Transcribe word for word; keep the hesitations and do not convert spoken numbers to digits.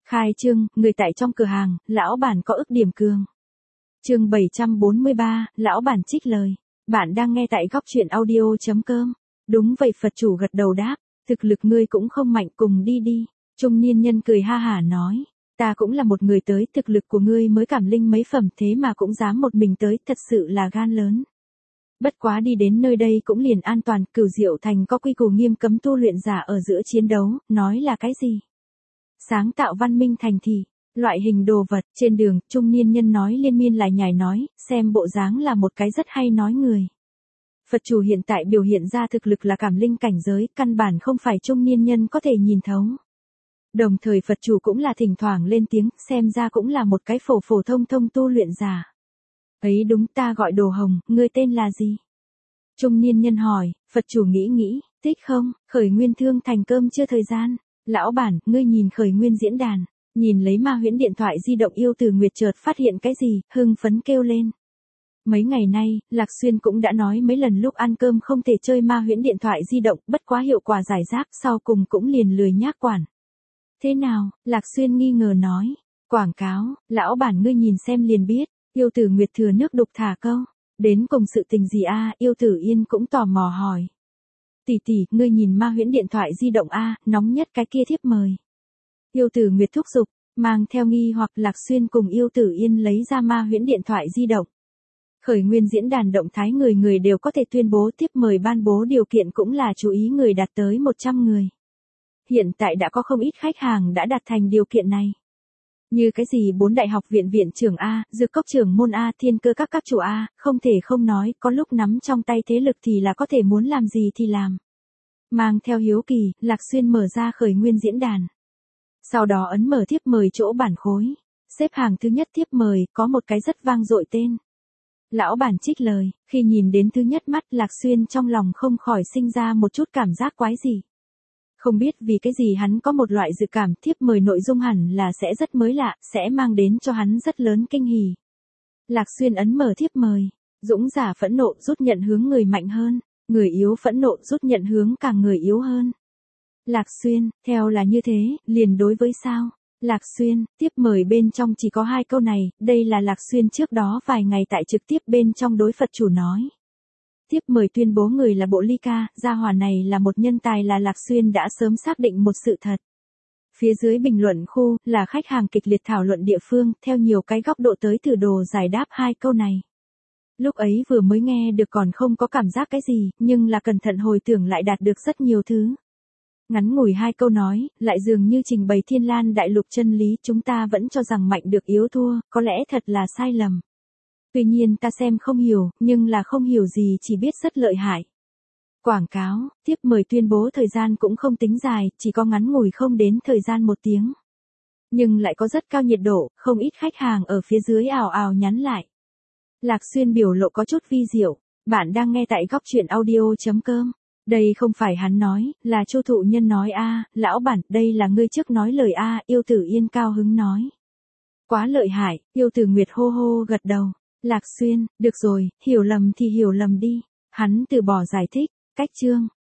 Khai trương, người tại trong cửa hàng, lão bản có ức điểm cường. Chương bảy trăm bốn mươi ba, lão bản trích lời. Bạn đang nghe tại góc truyện audio chấm com. Đúng vậy, Phật chủ gật đầu đáp, thực lực ngươi cũng không mạnh, cùng đi đi. Trung niên nhân cười ha hả nói, ta cũng là một người tới, thực lực của ngươi mới cảm linh mấy phẩm thế mà cũng dám một mình tới, thật sự là gan lớn. Bất quá đi đến nơi đây cũng liền an toàn, Cửu Diệu Thành có quy củ nghiêm cấm tu luyện giả ở giữa chiến đấu, nói là cái gì? Sáng tạo văn minh thành thị, loại hình đồ vật, trên đường, trung niên nhân nói liên miên lại nhải nói, xem bộ dáng là một cái rất hay nói người. Phật chủ hiện tại biểu hiện ra thực lực là cảm linh cảnh giới, căn bản không phải trung niên nhân có thể nhìn thấu. Đồng thời Phật chủ cũng là thỉnh thoảng lên tiếng, xem ra cũng là một cái phổ phổ thông thông tu luyện giả. Ấy đúng, ta gọi Đồ Hồng, ngươi tên là gì? Trung niên nhân hỏi, Phật chủ nghĩ nghĩ, thích không, khởi nguyên thương thành cơm chưa thời gian. Lão bản, ngươi nhìn khởi nguyên diễn đàn, nhìn lấy ma huyễn điện thoại di động Yêu Tử Nguyệt chợt phát hiện cái gì, hưng phấn kêu lên. Mấy ngày nay, Lạc Xuyên cũng đã nói mấy lần lúc ăn cơm không thể chơi ma huyễn điện thoại di động, bất quá hiệu quả giải rác, sau cùng cũng liền lười nhác quản. Thế nào, Lạc Xuyên nghi ngờ nói, quảng cáo, lão bản ngươi nhìn xem liền biết, Yêu Tử Nguyệt thừa nước đục thả câu, đến cùng sự tình gì a? Yêu Tử Yên cũng tò mò hỏi. Tỷ tỷ, ngươi nhìn ma huyễn điện thoại di động a, nóng nhất cái kia thiếp mời. Yêu Tử Nguyệt thúc giục, mang theo nghi hoặc Lạc Xuyên cùng Yêu Tử Yên lấy ra ma huyễn điện thoại di động. Khởi nguyên diễn đàn động thái người người đều có thể tuyên bố thiếp mời, ban bố điều kiện cũng là chú ý người đạt tới một trăm người. Hiện tại đã có không ít khách hàng đã đạt thành điều kiện này. Như cái gì bốn đại học viện viện trưởng A, dược cốc trưởng môn A, thiên cơ các các chủ A, không thể không nói, có lúc nắm trong tay thế lực thì là có thể muốn làm gì thì làm. Mang theo hiếu kỳ, Lạc Xuyên mở ra khởi nguyên diễn đàn. Sau đó ấn mở thiếp mời chỗ bản khối. Xếp hàng thứ nhất thiếp mời, có một cái rất vang dội tên. Lão bản trích lời, khi nhìn đến thứ nhất mắt Lạc Xuyên trong lòng không khỏi sinh ra một chút cảm giác quái gì. Không biết vì cái gì hắn có một loại dự cảm thiếp mời nội dung hẳn là sẽ rất mới lạ, sẽ mang đến cho hắn rất lớn kinh hỉ. Lạc Xuyên ấn mở thiếp mời, dũng giả phẫn nộ rút nhận hướng người mạnh hơn, người yếu phẫn nộ rút nhận hướng càng người yếu hơn. Lạc Xuyên, theo là như thế, liền đối với sao? Lạc Xuyên, tiếp mời bên trong chỉ có hai câu này, đây là Lạc Xuyên trước đó vài ngày tại trực tiếp bên trong đối Phật chủ nói. Tiếp mời tuyên bố người là Bộ Ly Ca, gia hỏa này là một nhân tài, là Lạc Xuyên đã sớm xác định một sự thật. Phía dưới bình luận khu, là khách hàng kịch liệt thảo luận địa phương, theo nhiều cái góc độ tới thử đồ giải đáp hai câu này. Lúc ấy vừa mới nghe được còn không có cảm giác cái gì, nhưng là cẩn thận hồi tưởng lại đạt được rất nhiều thứ. Ngắn ngủi hai câu nói, lại dường như trình bày thiên lan đại lục chân lý, chúng ta vẫn cho rằng mạnh được yếu thua, có lẽ thật là sai lầm. Tuy nhiên ta xem không hiểu, nhưng là không hiểu gì chỉ biết rất lợi hại. Quảng cáo, tiếp mời tuyên bố thời gian cũng không tính dài, chỉ có ngắn ngủi không đến thời gian một tiếng. Nhưng lại có rất cao nhiệt độ, không ít khách hàng ở phía dưới ào ào nhắn lại. Lạc Xuyên biểu lộ có chút vi diệu, bạn đang nghe tại góc truyện audio chấm com. Đây không phải hắn nói, là Chu Thụ Nhân nói a, lão bản, đây là ngươi trước nói lời a, Yêu Tử Yên cao hứng nói. Quá lợi hại, Yêu Tử Nguyệt hô hô gật đầu. Lạc Xuyên, được rồi, hiểu lầm thì hiểu lầm đi. Hắn từ bỏ giải thích, cách chương.